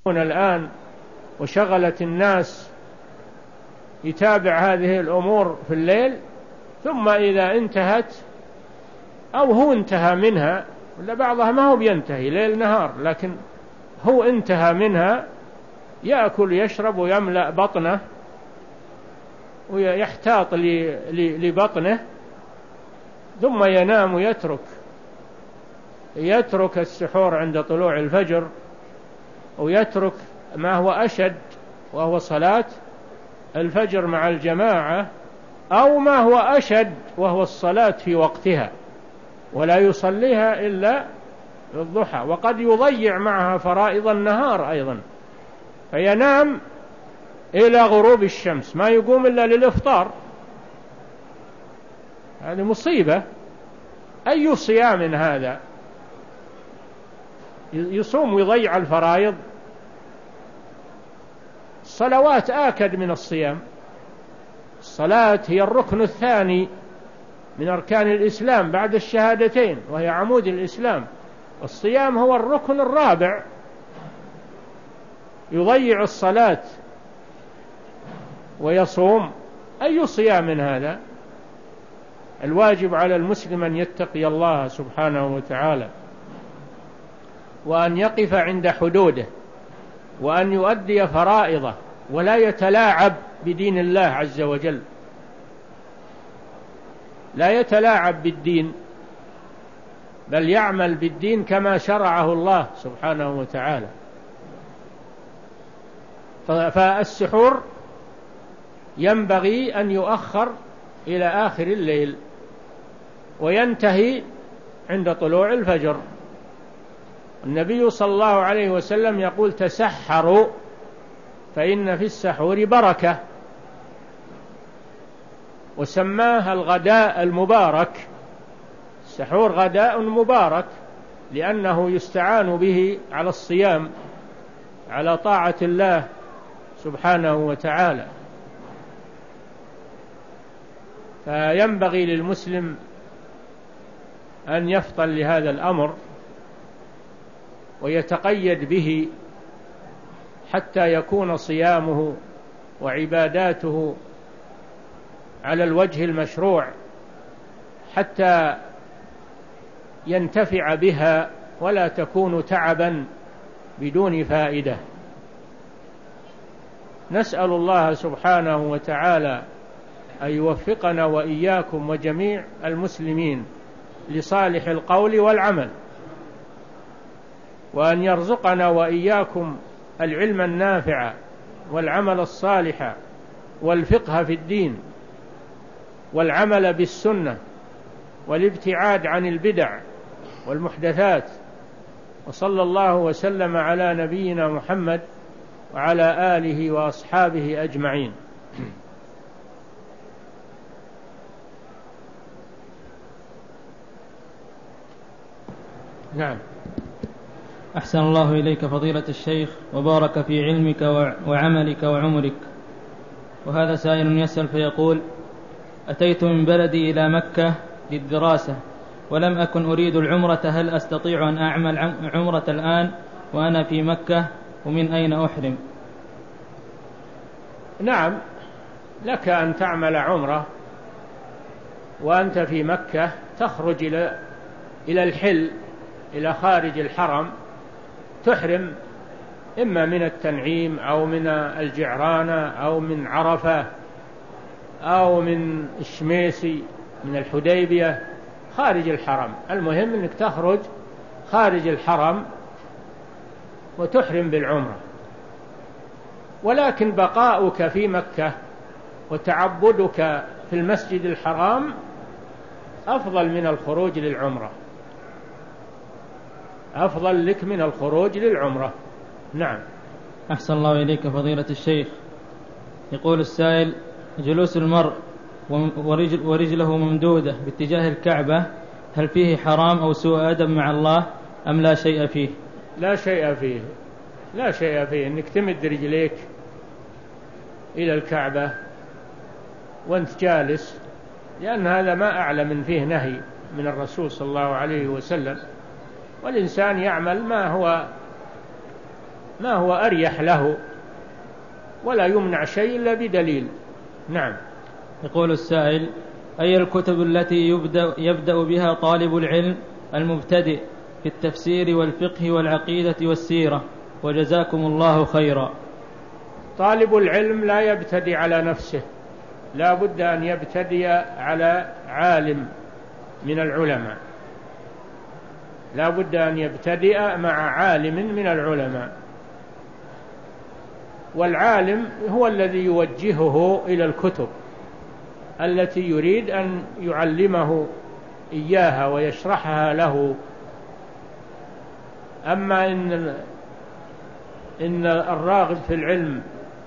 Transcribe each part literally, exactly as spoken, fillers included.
الآن وشغلت الناس يتابع هذه الأمور في الليل، ثم إذا انتهت أو هو انتهى منها، ولا بعضها ما هو بينتهي ليل نهار، لكن هو انتهى منها، يأكل يشرب ويملأ بطنه ويحتاط لبطنه، ثم ينام ويترك يترك السحور عند طلوع الفجر، ويترك ما هو أشد وهو صلاة الفجر مع الجماعة، أو ما هو أشد وهو الصلاة في وقتها، ولا يصليها إلا الضحى، وقد يضيع معها فرائض النهار أيضا، فينام إلى غروب الشمس، ما يقوم إلا للإفطار. هذه مصيبة. أي صيام هذا؟ يصوم ويضيع الفرائض. الصلوات آكد من الصيام. الصلاة هي الركن الثاني من أركان الإسلام بعد الشهادتين، وهي عمود الإسلام. الصيام هو الركن الرابع. يضيع الصلاة ويصوم، أي صيام من هذا؟ الواجب على المسلم أن يتقي الله سبحانه وتعالى، وأن يقف عند حدوده، وأن يؤدي فرائضه، ولا يتلاعب بدين الله عز وجل، لا يتلاعب بالدين، بل يعمل بالدين كما شرعه الله سبحانه وتعالى. فالسحور ينبغي أن يؤخر إلى آخر الليل، وينتهي عند طلوع الفجر. النبي صلى الله عليه وسلم يقول: تسحروا فإن في السحور بركة، وسماها الغداء المبارك. السحور غداء مبارك لأنه يستعان به على الصيام، على طاعة الله سبحانه وتعالى. فينبغي للمسلم أن يفطن لهذا الأمر ويتقيد به حتى يكون صيامه وعباداته على الوجه المشروع، حتى ينتفع بها ولا تكون تعبا بدون فائدة. نسأل الله سبحانه وتعالى أن يوفقنا وإياكم وجميع المسلمين لصالح القول والعمل، وأن يرزقنا وإياكم العلم النافع والعمل الصالح والفقه في الدين والعمل بالسنة والابتعاد عن البدع والمحدثات. وصلى الله وسلم على نبينا محمد وعلى آله وأصحابه أجمعين. نعم. أحسن الله إليك فضيلة الشيخ، وبارك في علمك وعملك وعمرك. وهذا سائل يسأل فيقول: أتيت من بلدي إلى مكة للدراسة ولم أكن أريد العمرة، هل أستطيع أن أعمل عمرة الآن وأنا في مكة؟ ومن أين أحرم؟ نعم، لك أن تعمل عمرة وأنت في مكة، تخرج إلى إلى الحل، إلى خارج الحرم، تحرم إما من التنعيم أو من الجعرانة أو من عرفة أو من الشميسي من الحديبية، خارج الحرم. المهم أنك تخرج خارج الحرم وتحرم بالعمرة. ولكن بقاؤك في مكة وتعبدك في المسجد الحرام أفضل من الخروج للعمرة، أفضل لك من الخروج للعمرة. نعم. أحسن الله إليك فضيلة الشيخ. يقول السائل: جلوس المرء ورجل ورجله ممدودة باتجاه الكعبة، هل فيه حرام أو سوء أدب مع الله أم لا شيء فيه؟ لا شيء فيه، لا شيء فيه أنك تمد رجليك إلى الكعبة وأنت جالس، لأن هذا ما أعلى من فيه نهي من الرسول صلى الله عليه وسلم. والإنسان يعمل ما هو ما هو أريح له، ولا يمنع شيء إلا بدليل. نعم. يقول السائل: أي الكتب التي يبدأ, يبدأ بها طالب العلم المبتدئ في التفسير والفقه والعقيدة والسيرة؟ وجزاكم الله خيرا. طالب العلم لا يبتدئ على نفسه، لا بد أن يبتدئ على عالم من العلماء، لا بد أن يبتدئ مع عالم من العلماء، والعالم هو الذي يوجهه إلى الكتب التي يريد أن يعلمه إياها ويشرحها له. أما إن إن الراغب في العلم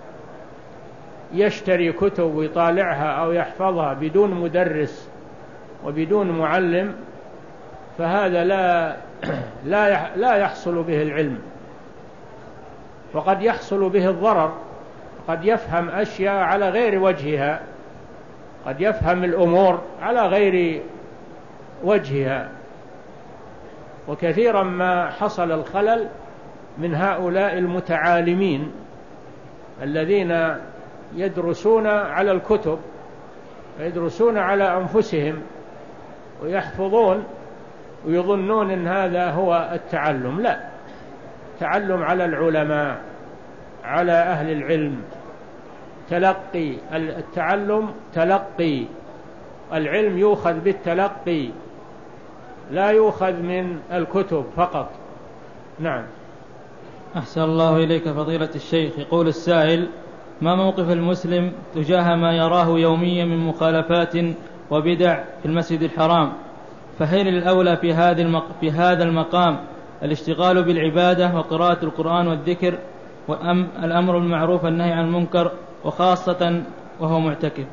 يشتري كتب ويطالعها أو يحفظها بدون مدرس وبدون معلم، فهذا لا لا لا يحصل به العلم، وقد يحصل به الضرر. قد يفهم أشياء على غير وجهها، قد يفهم الأمور على غير وجهها، وكثيرا ما حصل الخلل من هؤلاء المتعالمين الذين يدرسون على الكتب ويدرسون على أنفسهم ويحفظون ويظنون أن هذا هو التعلم. لا، تعلم على العلماء، على أهل العلم، تلقي. التعلم تلقي، العلم يؤخذ بالتلقي، لا يؤخذ من الكتب فقط. نعم. أحسن الله إليك فضيلة الشيخ. يقول السائل: ما موقف المسلم تجاه ما يراه يوميا من مخالفات وبدع في المسجد الحرام؟ فهل الأولى في هذا المق... في هذا المقام الاشتغال بالعبادة وقراءة القرآن والذكر، وأم الأمر بالمعروف والنهي عن المنكر، وخاصة وهو معتكف؟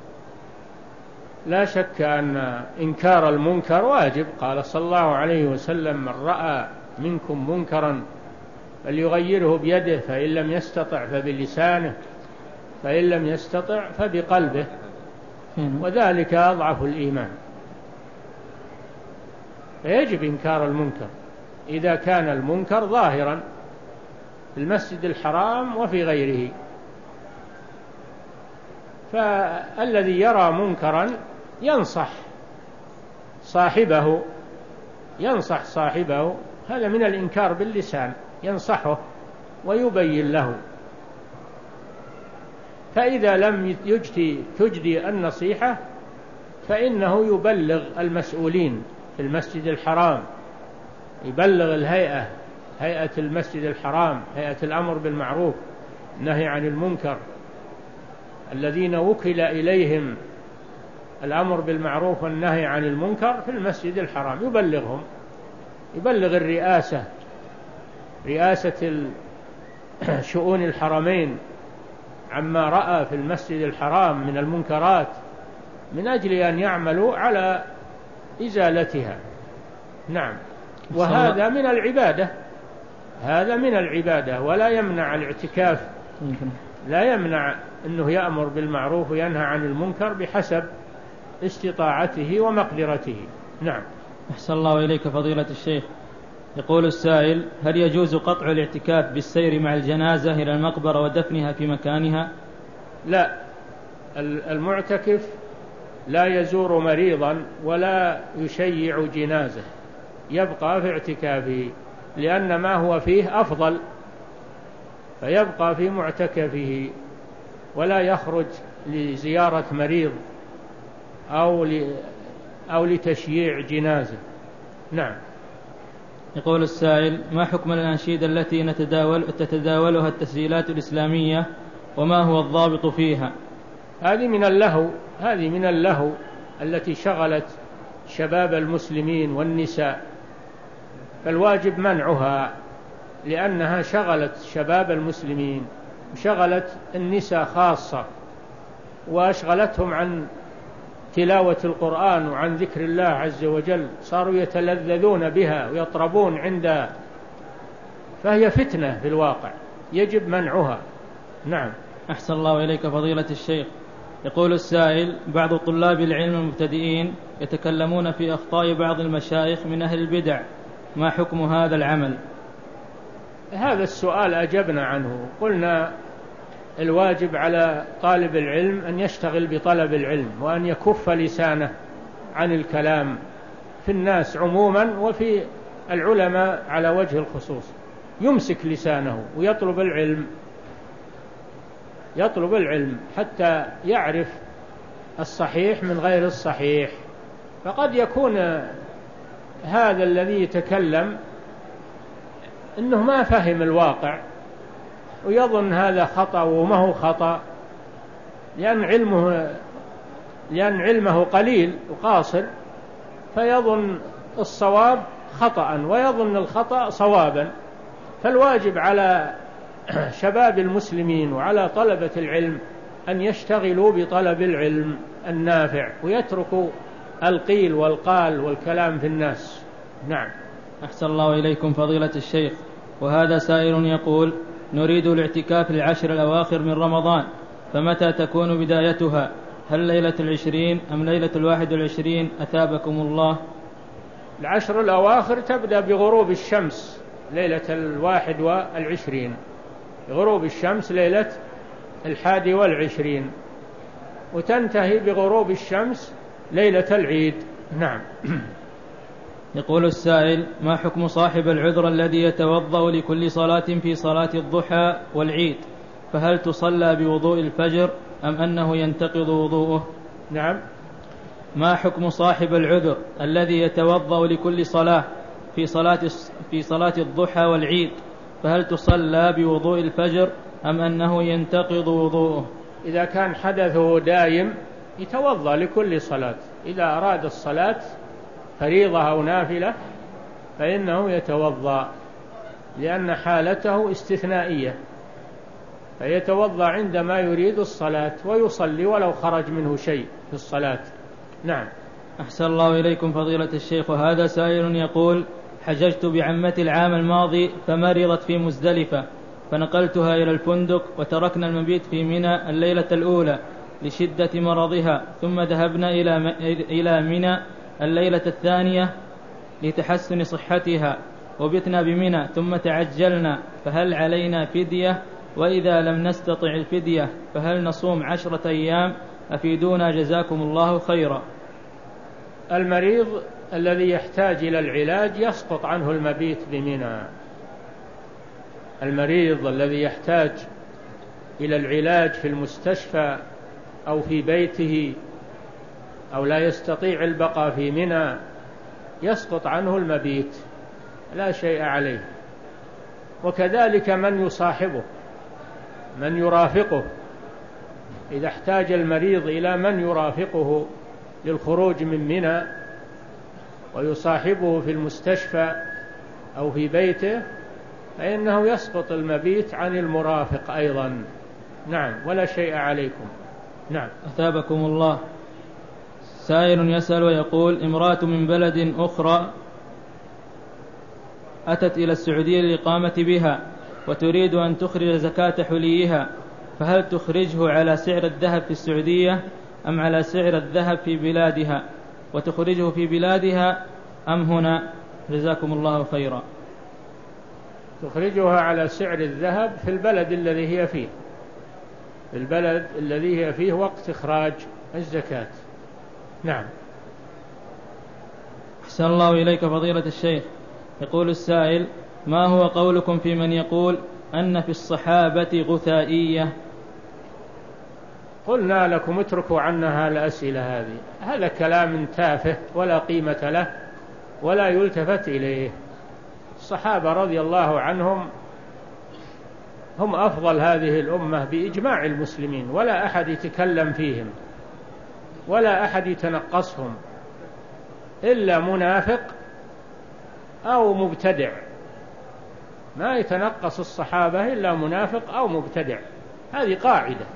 لا شك أن إنكار المنكر واجب. قال صلى الله عليه وسلم: من رأى منكم منكرا فليغيره بيده، فإن لم يستطع فبلسانه، فإن لم يستطع فبقلبه، وذلك أضعف الإيمان. فيجب إنكار المنكر إذا كان المنكر ظاهرا في المسجد الحرام وفي غيره. فالذي يرى منكرا ينصح صاحبه ينصح صاحبه هذا من الإنكار باللسان، ينصحه ويبين له. فإذا لم يجدي تجدي النصيحة فإنه يبلغ المسؤولين في المسجد الحرام، يبلغ الهيئة، هيئة المسجد الحرام، هيئة الأمر بالمعروف النهي عن المنكر، الذين وكل إليهم الأمر بالمعروف والنهي عن المنكر في المسجد الحرام، يبلغهم، يبلغ الرئاسة، رئاسة شؤون الحرمين، عما رأى في المسجد الحرام من المنكرات، من أجل أن يعملوا على إزالتها. نعم. وهذا من العبادة، هذا من العبادة، ولا يمنع الاعتكاف، لا يمنع أنه يأمر بالمعروف وينهى عن المنكر بحسب استطاعته ومقدرته. نعم. أحسن الله إليك فضيلة الشيخ. يقول السائل: هل يجوز قطع الاعتكاف بالسير مع الجنازة إلى المقبرة ودفنها في مكانها؟ لا، المعتكف لا يزور مريضا ولا يشيع جنازة، يبقى في اعتكافه، لأن ما هو فيه أفضل، فيبقى في معتكفه ولا يخرج لزيارة مريض أو أو لتشييع جنازة. نعم. يقول السائل: ما حكم الأنشيدة التي نتداول تتداولها التسجيلات الإسلامية، وما هو الضابط فيها؟ هذه من اللهو، هذه من اللهو التي شغلت شباب المسلمين والنساء، فالواجب منعها، لأنها شغلت شباب المسلمين وشغلت النساء خاصة، وأشغلتهم عن تلاوة القرآن وعن ذكر الله عز وجل، صاروا يتلذذون بها ويطربون عندها، فهي فتنة في الواقع، يجب منعها. نعم. أحسن الله إليك فضيلة الشيخ. يقول السائل: بعض طلاب العلم المبتدئين يتكلمون في أخطاء بعض المشايخ من أهل البدع، ما حكم هذا العمل؟ هذا السؤال أجبنا عنه، قلنا الواجب على طالب العلم أن يشتغل بطلب العلم، وأن يكف لسانه عن الكلام في الناس عموما وفي العلماء على وجه الخصوص، يمسك لسانه ويطلب العلم، يطلب العلم حتى يعرف الصحيح من غير الصحيح. فقد يكون هذا الذي يتكلم إنه ما فهم الواقع ويظن هذا خطأ وما هو خطأ، لأن علمه لأن علمه قليل وقاصر، فيظن الصواب خطأ ويظن الخطأ صوابا. فالواجب على شباب المسلمين وعلى طلبة العلم أن يشتغلوا بطلب العلم النافع ويتركوا القيل والقال والكلام في الناس. نعم. أحسن الله إليكم فضيلة الشيخ. وهذا سائل يقول: نريد الاعتكاف العشر الأواخر من رمضان، فمتى تكون بدايتها؟ هل ليلة العشرين أم ليلة الواحد والعشرين؟ أثابكم الله. العشر الأواخر تبدأ بغروب الشمس ليلة الواحد والعشرين، غروب الشمس ليلة الحادي والعشرين، وتنتهي بغروب الشمس ليلة العيد. نعم. يقول السائل: ما حكم صاحب العذر الذي يتوضأ لكل صلاة في صلاة الضحى والعيد؟ فهل تصلى بوضوء الفجر أم أنه ينتقض وضوءه؟ نعم. ما حكم صاحب العذر الذي يتوضأ لكل صلاة في صلاة في صلاة الضحى والعيد، فهل تصلى بوضوء الفجر أم أنه ينتقض وضوءه؟ إذا كان حدثه دائم يتوضأ لكل صلاة، إذا أراد الصلاة فريضة أو نافلة فإنه يتوضأ، لأن حالته استثنائية، فيتوضأ عندما يريد الصلاة ويصلي ولو خرج منه شيء في الصلاة. نعم. أحسن الله إليكم فضيلة الشيخ. وهذا سائل يقول: حججت بعمتي العام الماضي فمرضت في مزدلفة، فنقلتها إلى الفندق وتركنا المبيت في منى الليلة الأولى لشدة مرضها، ثم ذهبنا إلى منى الليلة الثانية لتحسن صحتها وبتنا بمنى ثم تعجلنا، فهل علينا فدية؟ وإذا لم نستطع الفدية فهل نصوم عشرة أيام؟ أفيدونا جزاكم الله خيرا. المريض الذي يحتاج إلى العلاج يسقط عنه المبيت بمنى. المريض الذي يحتاج إلى العلاج في المستشفى أو في بيته أو لا يستطيع البقاء في منى يسقط عنه المبيت، لا شيء عليه. وكذلك من يصاحبه، من يرافقه، إذا احتاج المريض إلى من يرافقه للخروج من منى ويصاحبه في المستشفى أو في بيته فإنه يسقط المبيت عن المرافق أيضا. نعم، ولا شيء عليكم. نعم. أثابكم الله. سائل يسأل ويقول: امرأة من بلد أخرى أتت إلى السعودية للإقامة بها وتريد أن تخرج زكاة حليها، فهل تخرجه على سعر الذهب في السعودية أم على سعر الذهب في بلادها، وتخرجه في بلادها أم هنا؟ جزاكم الله خيرا. تخرجها على سعر الذهب في البلد الذي هي فيه، في البلد الذي هي فيه وقت إخراج الزكاة. نعم. أحسن الله إليك فضيلة الشيخ. يقول السائل: ما هو قولكم في من يقول أن في الصحابة غثائية؟ قلنا لكم اتركوا عنها الأسئلة هذه، هذا كلام تافه ولا قيمة له ولا يلتفت إليه. الصحابة رضي الله عنهم هم أفضل هذه الأمة بإجماع المسلمين، ولا أحد يتكلم فيهم ولا أحد يتنقصهم إلا منافق أو مبتدع، ما يتنقص الصحابة إلا منافق أو مبتدع، هذه قاعدة.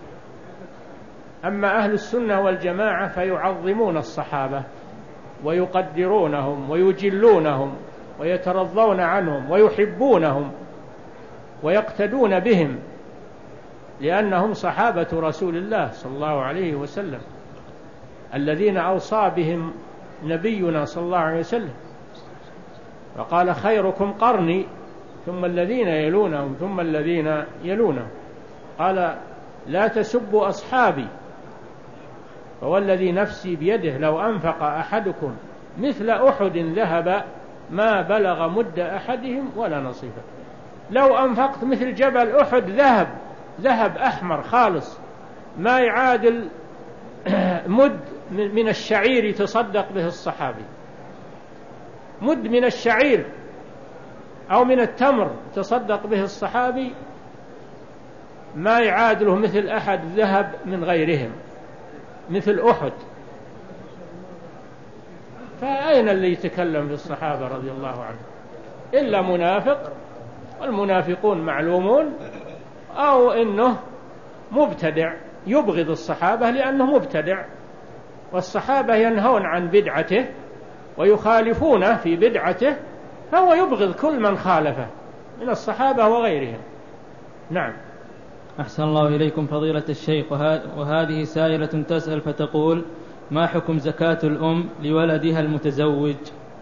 أما أهل السنة والجماعة فيعظمون الصحابة ويقدرونهم ويجلونهم ويترضون عنهم ويحبونهم ويقتدون بهم، لأنهم صحابة رسول الله صلى الله عليه وسلم الذين أوصى بهم نبينا صلى الله عليه وسلم، فقال: خيركم قرني ثم الذين يلونهم ثم الذين يلونهم. قال لا تسبوا أصحابي فوالذي نفسي بيده لو أنفق أحدكم مثل أحد ذهب ما بلغ مد أحدهم ولا نصيفه. لو أنفقت مثل جبل أحد ذهب ذهب أحمر خالص ما يعادل مد من الشعير يتصدق به الصحابي، مد من الشعير أو من التمر تصدق به الصحابي ما يعادله مثل أحد ذهب من غيرهم مثل أحد. فأين اللي يتكلم في الصحابة رضي الله عنهم إلا منافق، والمنافقون معلومون، أو إنه مبتدع يبغض الصحابة لأنه مبتدع، والصحابة ينهون عن بدعته ويخالفونه في بدعته، فهو يبغض كل من خالفه من الصحابة وغيرهم. نعم. أحسن الله إليكم فضيلة الشيخ. وهذه سائلة تسأل فتقول: ما حكم زكاة الأم لولدها المتزوج؟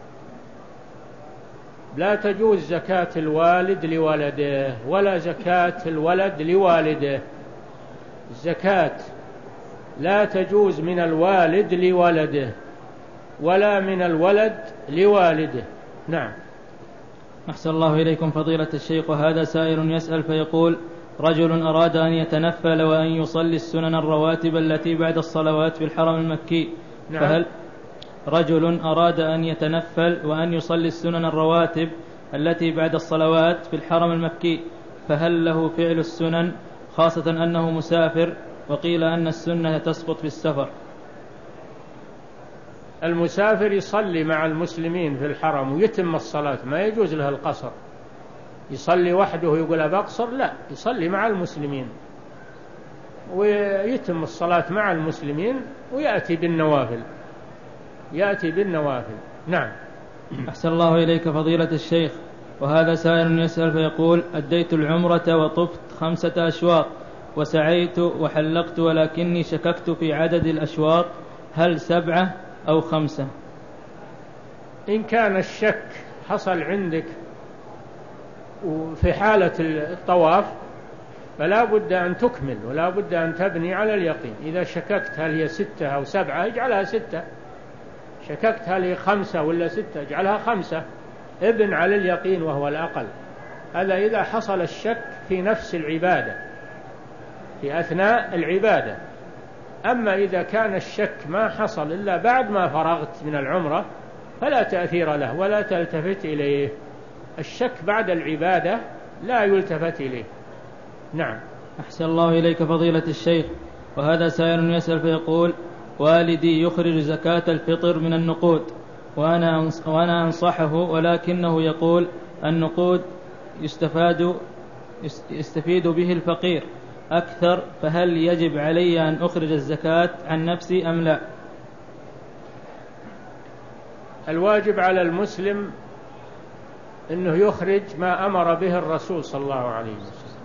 لا تجوز زكاة الوالد لولده ولا زكاة الولد لوالده. الزكاة لا تجوز من الوالد لولده ولا من الولد لوالده. نعم. أحسن الله إليكم فضيلة الشيخ. وهذا سائل يسأل فيقول: رجل أراد أن يتنفل وأن يصلي السنن الرواتب التي بعد الصلوات في الحرم المكي. نعم. فهل رجل أراد أن يتنفل وأن يصلي السنن الرواتب التي بعد الصلوات في الحرم المكي، فهل له فعل السنن خاصة أنه مسافر؟ وقيل أن السنة تسقط في السفر. المسافر يصلي مع المسلمين في الحرم ويتم الصلاة، ما يجوز له القصر. يصلي وحده ويقول أبقصر، لا، يصلي مع المسلمين ويتم الصلاة مع المسلمين ويأتي بالنوافل يأتي بالنوافل. نعم. أحسن الله إليك فضيلة الشيخ. وهذا سائل يسأل فيقول: أديت العمرة وطفت خمسة أشواط وسعيت وحلقت، ولكني شككت في عدد الأشواط، هل سبعة أو خمسة؟ إن كان الشك حصل عندك وفي حالة الطواف فلا بد أن تكمل ولا بد أن تبني على اليقين. إذا شككت هل هي ستة أو سبعة اجعلها ستة، شككت هل هي خمسة ولا ستة اجعلها خمسة، ابن على اليقين وهو الأقل. هذا إذا حصل الشك في نفس العبادة في أثناء العبادة. أما إذا كان الشك ما حصل إلا بعد ما فرغت من العمرة فلا تأثير له ولا تلتفت إليه. الشك بعد العبادة لا يلتفت إليه. نعم. أحسن الله إليك فضيلة الشيخ. وهذا سائل يسأل فيقول: والدي يخرج زكاة الفطر من النقود وأنا وأنا أنصحه، ولكنه يقول النقود يستفاد يستفيد به الفقير أكثر، فهل يجب علي أن أخرج الزكاة عن نفسي أم لا؟ الواجب على المسلم أنه يخرج ما أمر به الرسول صلى الله عليه وسلم،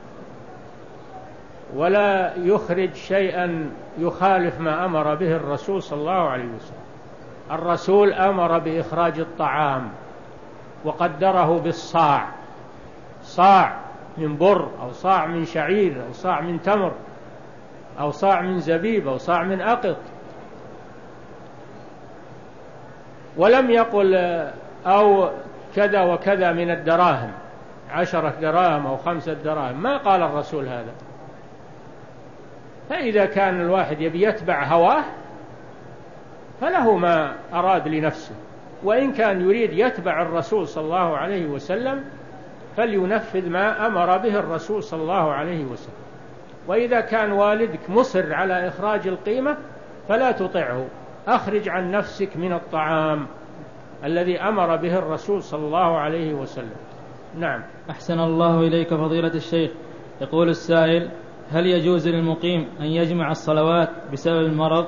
ولا يخرج شيئا يخالف ما أمر به الرسول صلى الله عليه وسلم. الرسول أمر بإخراج الطعام وقدره بالصاع، صاع من بر أو صاع من شعير أو صاع من تمر أو صاع من زبيب أو صاع من أقط، ولم يقل أو كذا وكذا من الدراهم، عشرة دراهم أو خمسة دراهم، ما قال الرسول هذا. فإذا كان الواحد يبي يتبع هواه فله ما أراد لنفسه، وإن كان يريد يتبع الرسول صلى الله عليه وسلم فلينفذ ما أمر به الرسول صلى الله عليه وسلم. وإذا كان والدك مصر على إخراج القيمة فلا تطعه، أخرج عن نفسك من الطعام الذي أمر به الرسول صلى الله عليه وسلم. نعم. أحسن الله إليك فضيلة الشيخ. يقول السائل: هل يجوز للمقيم أن يجمع الصلوات بسبب المرض؟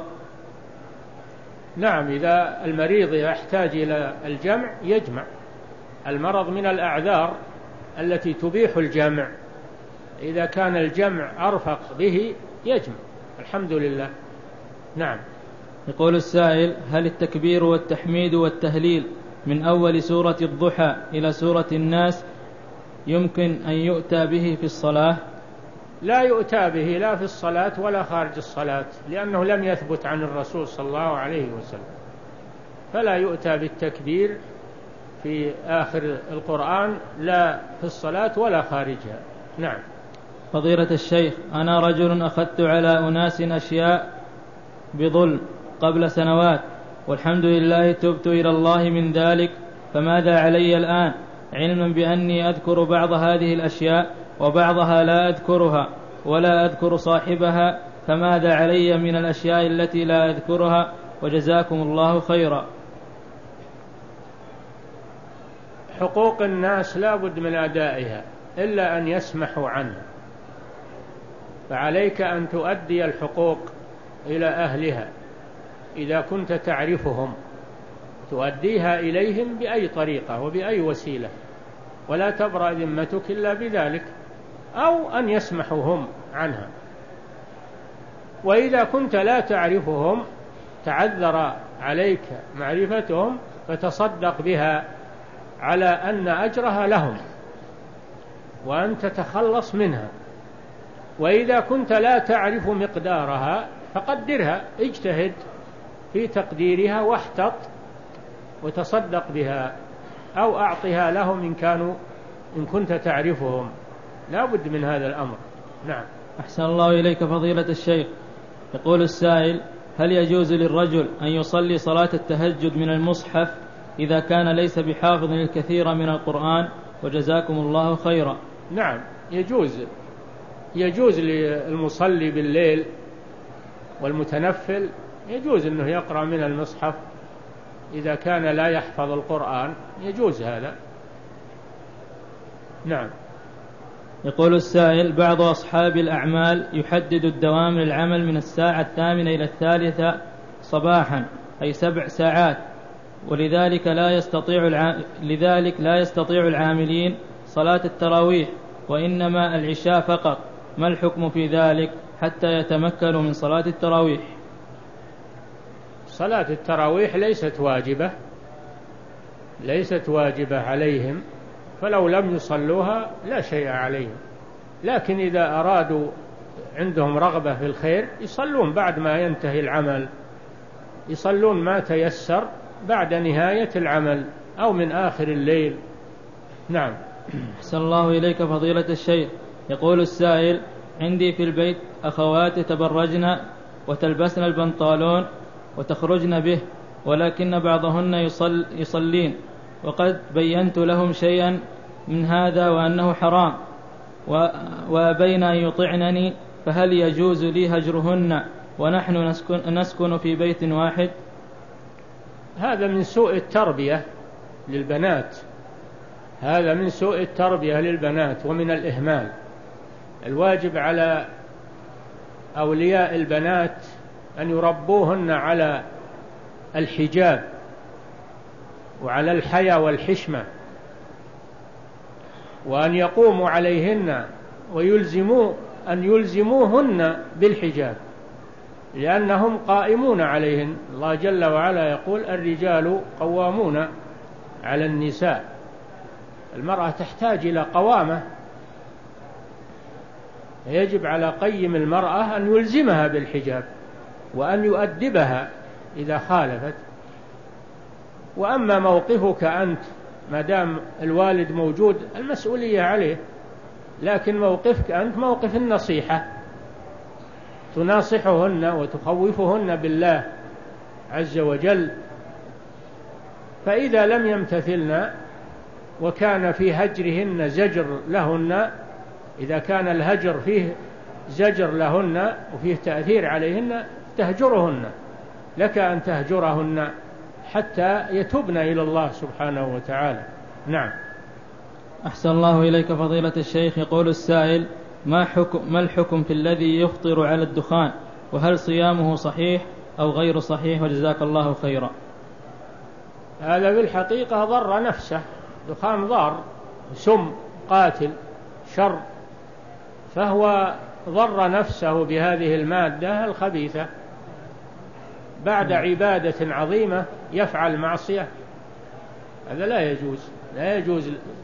نعم، إذا المريض يحتاج إلى الجمع يجمع. المرض من الأعذار التي تبيح الجمع، إذا كان الجمع أرفق به يجمع. الحمد لله. نعم. يقول السائل: هل التكبير والتحميد والتهليل من أول سورة الضحى إلى سورة الناس يمكن أن يؤتى به في الصلاة؟ لا يؤتى به لا في الصلاة ولا خارج الصلاة، لأنه لم يثبت عن الرسول صلى الله عليه وسلم، فلا يؤتى بالتكبير في آخر القرآن لا في الصلاة ولا خارجها. نعم. فضيلة الشيخ، أنا رجل أخذت على أناس أشياء بظلم قبل سنوات، والحمد لله تبت إلى الله من ذلك، فماذا علي الآن، علما بأني أذكر بعض هذه الأشياء وبعضها لا أذكرها ولا أذكر صاحبها، فماذا علي من الأشياء التي لا أذكرها؟ وجزاكم الله خيرا. حقوق الناس لا بد من أدائها إلا أن يسمحوا عنها، فعليك أن تؤدي الحقوق إلى أهلها إذا كنت تعرفهم، تؤديها إليهم بأي طريقة وبأي وسيلة، ولا تبرأ ذمتك إلا بذلك، أو أن يسمحوا هم عنها. وإذا كنت لا تعرفهم تعذر عليك معرفتهم فتصدق بها على أن أجرها لهم وأن تتخلص منها. وإذا كنت لا تعرف مقدارها فقدرها، اجتهد في تقديرها واحتط وتصدق بها، أو أعطها لهم إن كانوا إن كنت تعرفهم، لا بد من هذا الأمر. نعم. أحسن الله إليك فضيلة الشيخ. يقول السائل: هل يجوز للرجل أن يصلي صلاة التهجد من المصحف إذا كان ليس بحافظ الكثير من القرآن؟ وجزاكم الله خيرا. نعم، يجوز يجوز للمصلي بالليل والمتنفل يجوز أنه يقرأ من المصحف إذا كان لا يحفظ القرآن، يجوز هذا. نعم. يقول السائل: بعض أصحاب الأعمال يحدد الدوام للعمل من الساعة الثامنة إلى الثالثة صباحا، أي سبع ساعات، ولذلك لا يستطيع الع... لذلك لا يستطيع العاملين صلاة التراويح، وإنما العشاء فقط، ما الحكم في ذلك حتى يتمكنوا من صلاة التراويح؟ صلاة التراويح ليست واجبة ليست واجبة عليهم، فلو لم يصلوها لا شيء عليهم، لكن إذا أرادوا عندهم رغبة في الخير يصلون بعد ما ينتهي العمل، يصلون ما تيسر بعد نهاية العمل أو من آخر الليل. نعم. أحسن الله إليك فضيلة الشيخ. يقول السائل: عندي في البيت أخوات تبرجن وتلبسن البنطالون وتخرجن به، ولكن بعضهن يصل يصلين، وقد بينت لهم شيئا من هذا وأنه حرام، وأبين أن يطعنني، فهل يجوز لي هجرهن ونحن نسكن, نسكن في بيت واحد؟ هذا من سوء التربية للبنات هذا من سوء التربية للبنات ومن الإهمال. الواجب على أولياء البنات أن يربوهن على الحجاب وعلى الحياء والحشمة، وأن يقوموا عليهن ويلزموا أن يلزموهن بالحجاب، لأنهم قائمون عليهن. الله جل وعلا يقول: الرجال قوامون على النساء. المرأة تحتاج إلى قوامة، يجب على قيم المرأة أن يلزمها بالحجاب وأن يؤدبها إذا خالفت. وأما موقفك أنت ما دام الوالد موجود المسؤولية عليه، لكن موقفك أنت موقف النصيحة، تناصحهن وتخوفهن بالله عز وجل. فإذا لم يمتثلن وكان في هجرهن زجر لهن، إذا كان الهجر فيه زجر لهن وفيه تأثير عليهن تهجرهن، لك أن تهجرهن حتى يتوبن إلى الله سبحانه وتعالى. نعم. أحسن الله إليك فضيلة الشيخ. يقول السائل: ما, حكم ما الحكم في الذي يفطر على الدخان، وهل صيامه صحيح أو غير صحيح؟ وجزاك الله خيرا. هذا بالحقيقة ضر نفسه، دخان ضار، سم قاتل شر، فهو ضر نفسه بهذه المادة الخبيثة بعد عبادة عظيمة يفعل معصية. هذا لا يجوز لا يجوز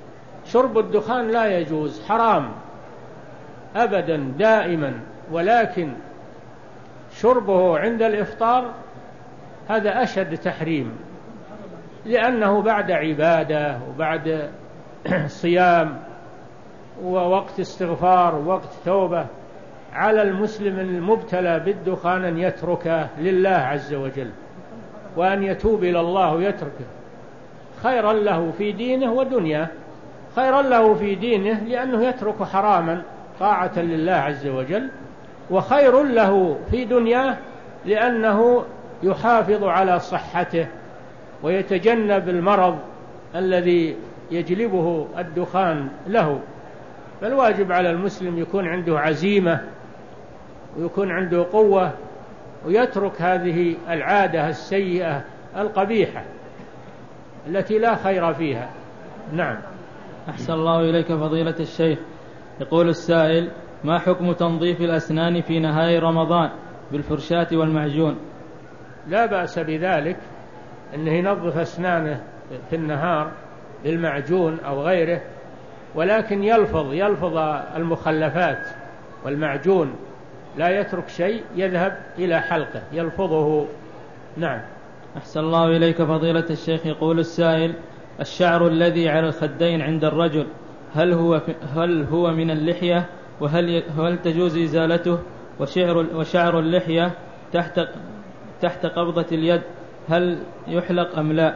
شرب الدخان لا يجوز، حرام أبدا دائما، ولكن شربه عند الإفطار هذا أشد تحريم، لأنه بعد عبادة وبعد صيام ووقت استغفار ووقت توبة، على المسلم المبتلى بالدخان أن يتركه لله عز وجل، وأن يتوب إلى الله ويتركه، خيرا له في دينه ودنياه. خيرا له في دينه لأنه يترك حراما طاعة لله عز وجل، وخير له في دنياه لأنه يحافظ على صحته ويتجنب المرض الذي يجلبه الدخان له. فالواجب على المسلم يكون عنده عزيمة ويكون عنده قوة، ويترك هذه العادة السيئة القبيحة التي لا خير فيها. نعم. أحسن الله إليك فضيلة الشيخ. يقول السائل: ما حكم تنظيف الأسنان في نهاية رمضان بالفرشاة والمعجون؟ لا بأس بذلك، أنه ينظف أسنانه في النهار بالمعجون أو غيره، ولكن يلفظ يلفظ المخلفات والمعجون، لا يترك شيء يذهب إلى حلقه يلفظه. نعم. أحسن الله إليك فضيلة الشيخ. يقول السائل: الشعر الذي على الخدين عند الرجل هل هو هل هو من اللحية، وهل هل تجوز إزالته؟ وشعر وشعر اللحية تحت تحت قبضة اليد هل يحلق أم لا؟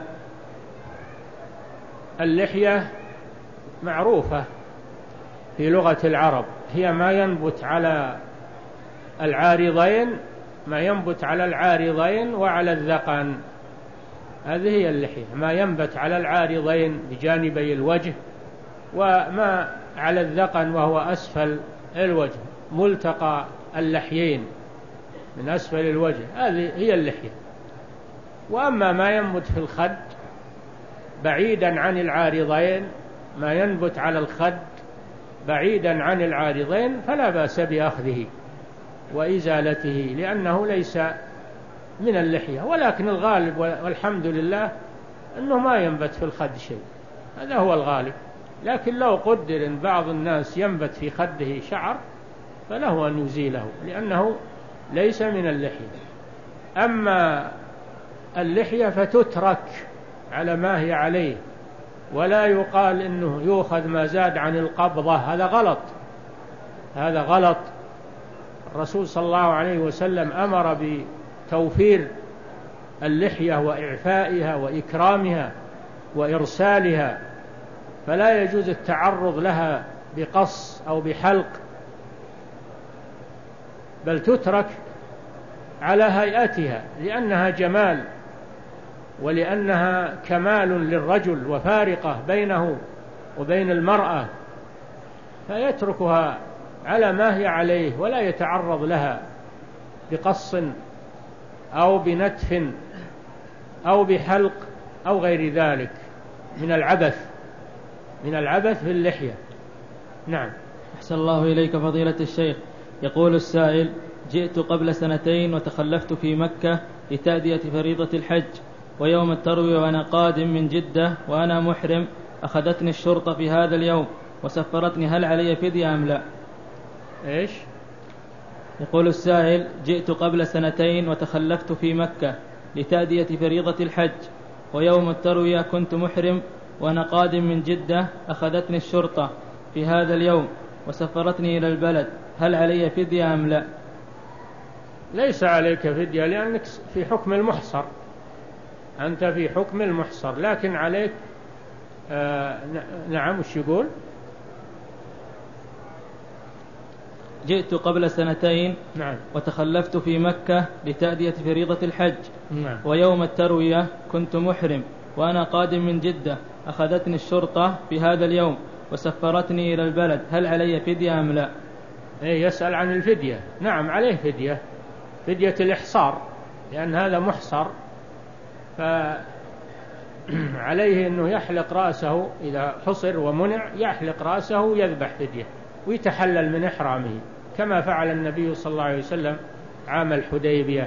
اللحية معروفة في لغة العرب، هي ما ينبت على العارضين ما ينبت على العارضين وعلى الذقن، هذه هي اللحية، ما ينبت على العارضين بجانبي الوجه، وما على الذقن وهو أسفل الوجه، ملتقى اللحيين من أسفل الوجه، هذه هي اللحية. وأما ما ينبت في الخد بعيدا عن العارضين، ما ينبت على الخد بعيدا عن العارضين فلا بأس بأخذه وإزالته، لأنه ليس من اللحية. ولكن الغالب والحمد لله أنه ما ينبت في الخد شيء، هذا هو الغالب. لكن لو قدر أن بعض الناس ينبت في خده شعر فله أن يزيله، لأنه ليس من اللحية. أما اللحية فتترك على ما هي عليه، ولا يقال إنه يؤخذ ما زاد عن القبضة، هذا غلط، هذا غلط. الرسول صلى الله عليه وسلم أمر بتوفير اللحية وإعفائها وإكرامها وإرسالها، فلا يجوز التعرض لها بقص أو بحلق، بل تترك على هيئتها، لأنها جمال ولأنها كمال للرجل وفارقة بينه وبين المرأة، فيتركها على ما هي عليه ولا يتعرض لها بقص أو بنتف أو بحلق أو غير ذلك من العبث من العبث في اللحية. نعم. أحسن الله إليك فضيلة الشيخ. يقول السائل: جئت قبل سنتين وتخلفت في مكة لتأدية فريضة الحج، ويوم التروية وأنا قادم من جدة وأنا محرم أخذتني الشرطة في هذا اليوم وسفرتني، هل علي فدية أم لا؟ إيش؟ يقول السائل: جئت قبل سنتين وتخلفت في مكة لتأدية فريضة الحج، ويوم التروية كنت محرم وأنا قادم من جدة أخذتني الشرطة في هذا اليوم وسفرتني إلى البلد، هل علي فدية أم لا؟ ليس عليك فدية، لأنك في حكم المحصر، أنت في حكم المحصر، لكن عليك آه نعم. وش يقول؟ جئت قبل سنتين نعم. وتخلفت في مكة لتأدية فريضة الحج، نعم. ويوم التروية كنت محرم وأنا قادم من جدة أخذتني الشرطة في هذا اليوم وسفرتني إلى البلد، هل علي فدية أم لا؟ إيه، يسأل عن الفدية. نعم عليه فدية، فدية الإحصار، لأن هذا محصر، فعليه أنه يحلق رأسه إذا حصر ومنع، يحلق رأسه ويذبح فدية ويتحلل من إحرامه، كما فعل النبي صلى الله عليه وسلم عام الحديبية،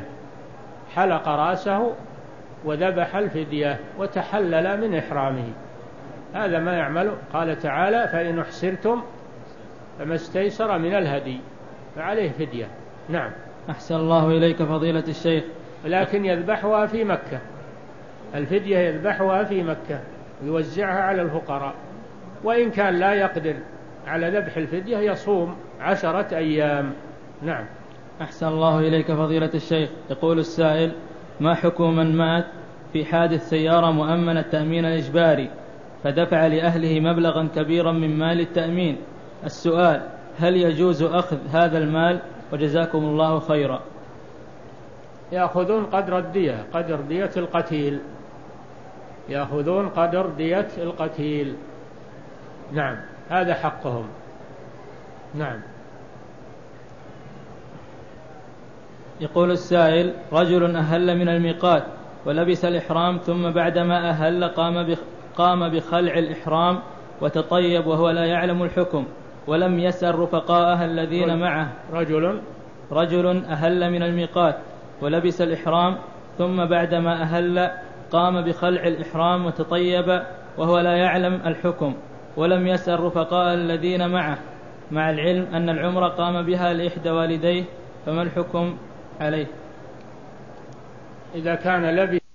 حلق رأسه وذبح الفدية وتحلل من إحرامه. هذا ما يعمله. قال تعالى فإن أحسرتم فما استيسر من الهدي فعليه فدية. نعم. أحسن الله إليك فضيلة الشيخ. لكن يذبحها في مكة، الفدية يذبحها في مكة ويوزعها على الفقراء، وإن كان لا يقدر على ذبح الفدية يصوم عشرة أيام. نعم. أحسن الله إليك فضيلة الشيخ. يقول السائل: ما حكم من مات في حادث سيارة مؤمن التأمين الإجباري فدفع لأهله مبلغا كبيرا من مال التأمين؟ السؤال: هل يجوز أخذ هذا المال؟ وجزاكم الله خيرا. يأخذون قدر الدية، قدر دية القتيل، يأخذون قدر دية القتيل. نعم، هذا حقهم. نعم. يقول السائل: رجل أهل من الميقات ولبس الإحرام، ثم بعدما أهل قام قام بخلع الإحرام وتطيب وهو لا يعلم الحكم، ولم يسأل رفقاءه الذين معه. رجل رجل أهل من الميقات ولبس الإحرام، ثم بعدما أهل قام بخلع الإحرام وتطيب وهو لا يعلم الحكم، ولم يسأل رفقاء الذين معه، مع العلم أن العمرة قام بها لإحدى والديه، فما الحكم عليه؟ إذا كان لبس